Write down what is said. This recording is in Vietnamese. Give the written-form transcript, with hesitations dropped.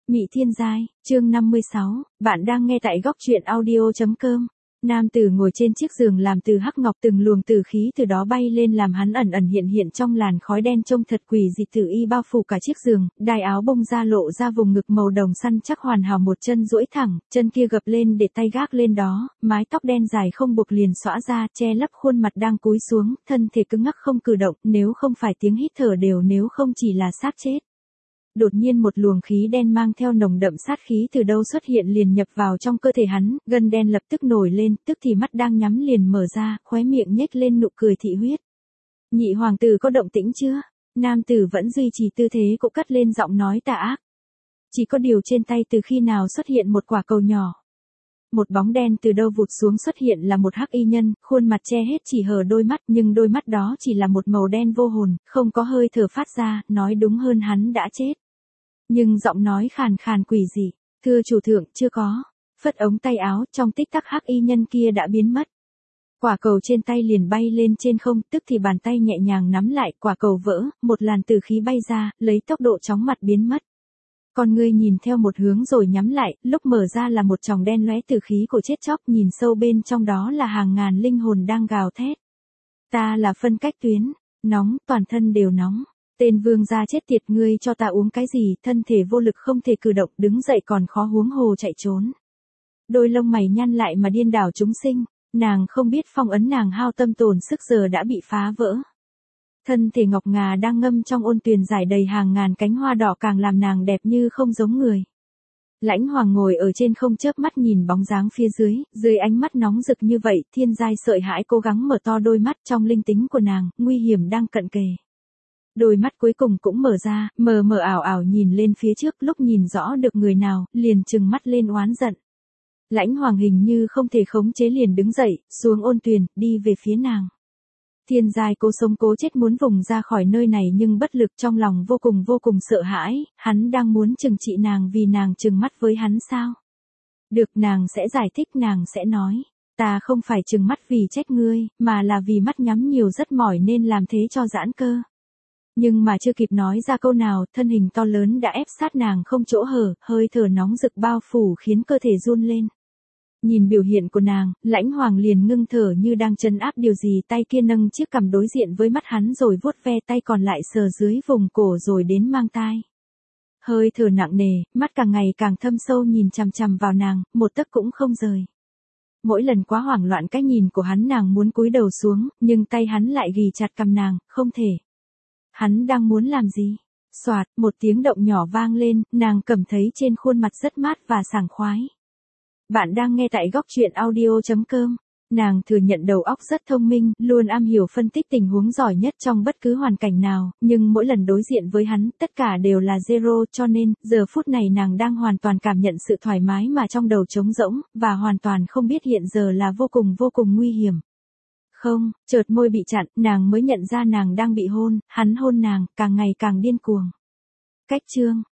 Mị Thiên Giai, chương 56, bạn đang nghe tại góc truyện audio.com. Nam tử ngồi trên chiếc giường làm từ hắc ngọc, từng luồng tử khí từ đó bay lên làm hắn ẩn ẩn hiện hiện trong làn khói đen trông thật quỷ dị. Tử y bao phủ cả chiếc giường, đai áo bông ra lộ ra vùng ngực màu đồng săn chắc hoàn hảo, một chân duỗi thẳng, chân kia gập lên để tay gác lên đó, mái tóc đen dài không buộc liền xõa ra, che lấp khuôn mặt đang cúi xuống, thân thể cứng ngắc không cử động, nếu không phải tiếng hít thở đều, nếu không chỉ là xác chết. Đột nhiên một luồng khí đen mang theo nồng đậm sát khí từ đâu xuất hiện liền nhập vào trong cơ thể hắn, gân đen lập tức nổi lên, tức thì mắt đang nhắm liền mở ra, khóe miệng nhếch lên nụ cười thị huyết. Nhị hoàng tử có động tĩnh chưa? Nam tử vẫn duy trì tư thế cỗ cất lên giọng nói tà ác. Chỉ có điều trên tay từ khi nào xuất hiện một quả cầu nhỏ. Một bóng đen từ đâu vụt xuống xuất hiện là một hắc y nhân, khuôn mặt che hết chỉ hở đôi mắt, nhưng đôi mắt đó chỉ là một màu đen vô hồn, không có hơi thở phát ra, nói đúng hơn hắn đã chết. Nhưng giọng nói khàn khàn quỷ dị, thưa chủ thượng, chưa có. Phất ống tay áo, trong tích tắc hắc y nhân kia đã biến mất. Quả cầu trên tay liền bay lên trên không, tức thì bàn tay nhẹ nhàng nắm lại, quả cầu vỡ, một làn tử khí bay ra, lấy tốc độ chóng mặt biến mất. Con ngươi nhìn theo một hướng rồi nhắm lại, lúc mở ra là một tròng đen lóe tử khí của chết chóc, nhìn sâu bên trong đó là hàng ngàn linh hồn đang gào thét. Ta là phân cách tuyến, nóng, toàn thân đều nóng. Tên vương gia chết tiệt, ngươi cho ta uống cái gì? Thân thể vô lực không thể cử động, đứng dậy còn khó huống hồ chạy trốn. Đôi lông mày nhăn lại mà điên đảo chúng sinh, nàng không biết phong ấn nàng hao tâm tổn sức giờ đã bị phá vỡ. Thân thể ngọc ngà đang ngâm trong ôn tuyền rải đầy hàng ngàn cánh hoa đỏ càng làm nàng đẹp như không giống người. Lãnh Hoàng ngồi ở trên không chớp mắt nhìn bóng dáng phía dưới ánh mắt nóng rực như vậy, Thiên Giai sợi hãi cố gắng mở to đôi mắt, trong linh tính của nàng, nguy hiểm đang cận kề. Đôi mắt cuối cùng cũng mở ra, mờ mờ ảo ảo nhìn lên phía trước, lúc nhìn rõ được người nào, liền trừng mắt lên oán giận. Lãnh Hoàng hình như không thể khống chế liền đứng dậy, xuống ôn tuyền, đi về phía nàng. Thiên Giai cố sống cố chết muốn vùng ra khỏi nơi này nhưng bất lực, trong lòng vô cùng sợ hãi, hắn đang muốn trừng trị nàng vì nàng trừng mắt với hắn sao? Được, nàng sẽ giải thích, nàng sẽ nói. Ta không phải trừng mắt vì trách ngươi, mà là vì mắt nhắm nhiều rất mỏi nên làm thế cho giãn cơ. Nhưng mà chưa kịp nói ra câu nào, thân hình to lớn đã ép sát nàng không chỗ hở, hơi thở nóng rực bao phủ khiến cơ thể run lên. Nhìn biểu hiện của nàng, Lãnh Hoàng liền ngưng thở như đang trấn áp điều gì, tay kia nâng chiếc cằm đối diện với mắt hắn rồi vuốt ve, tay còn lại sờ dưới vùng cổ rồi đến mang tai. Hơi thở nặng nề, mắt càng ngày càng thâm sâu nhìn chằm chằm vào nàng, một tấc cũng không rời. Mỗi lần quá hoảng loạn cái nhìn của hắn nàng muốn cúi đầu xuống, nhưng tay hắn lại ghì chặt cằm nàng, không thể. Hắn đang muốn làm gì? Soạt, một tiếng động nhỏ vang lên, nàng cảm thấy trên khuôn mặt rất mát và sảng khoái. Bạn đang nghe tại góc truyện audio.com. Nàng thừa nhận đầu óc rất thông minh, luôn am hiểu phân tích tình huống giỏi nhất trong bất cứ hoàn cảnh nào, nhưng mỗi lần đối diện với hắn, tất cả đều là zero, cho nên, giờ phút này nàng đang hoàn toàn cảm nhận sự thoải mái mà trong đầu trống rỗng, và hoàn toàn không biết hiện giờ là vô cùng nguy hiểm. Không, chợt môi bị chặn, nàng mới nhận ra nàng đang bị hôn, hắn hôn nàng, càng ngày càng điên cuồng. Cách chương,